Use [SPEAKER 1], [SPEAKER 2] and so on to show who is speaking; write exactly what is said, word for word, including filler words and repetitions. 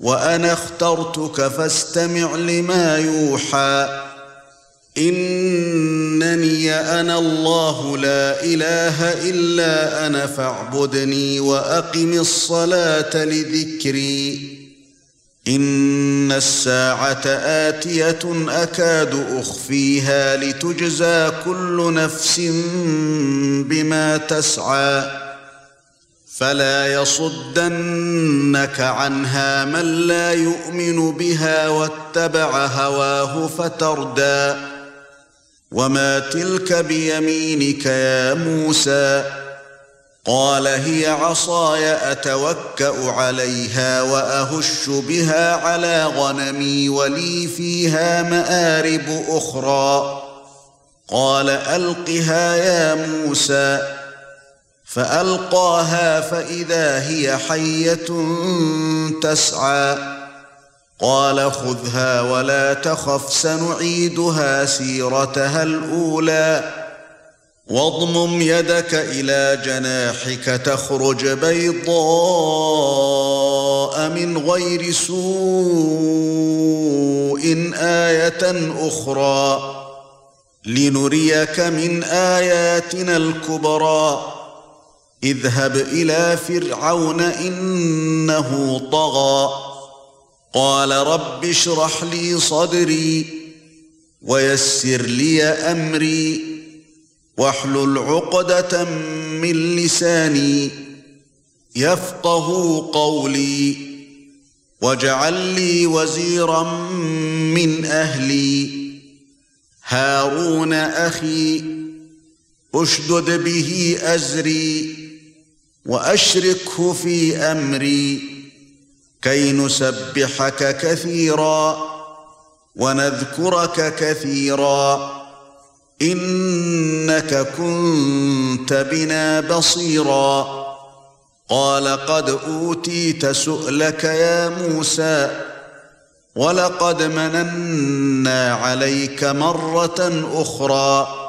[SPEAKER 1] وأنا اخترتك فاستمع لما يوحى إنني أنا الله لا إله إلا أنا فاعبدني وأقم الصلاة لذكري إن الساعة آتية أكاد أخفيها لتجزى كل نفس بما تسعى فلا يصدنك عنها من لا يؤمن بها واتبع هواه فتردى وما تلك بيمينك يا موسى قال هي عصاي أتوكأ عليها وأهش بها على غنمي ولي فيها مآرب أخرى قال ألقها يا موسى فألقاها فإذا هي حية تسعى قال خذها ولا تخف سنعيدها سيرتها الأولى واضمم يدك إلى جناحك تخرج بيضاء من غير سوء آية أخرى لنريك من آياتنا الكبرى اذهب إلى فرعون إنه طغى قال رب اشرح لي صدري ويسر لي أمري واحلل عقدة من لساني يفقهوا قولي واجعل لي وزيرا من أهلي هارون أخي أشدد به أزري وأشركه في أمري كي نسبحك كثيرا ونذكرك كثيرا إنك كنت بنا بصيرا قال قد أوتيت سؤلك يا موسى ولقد مننا عليك مرة أخرى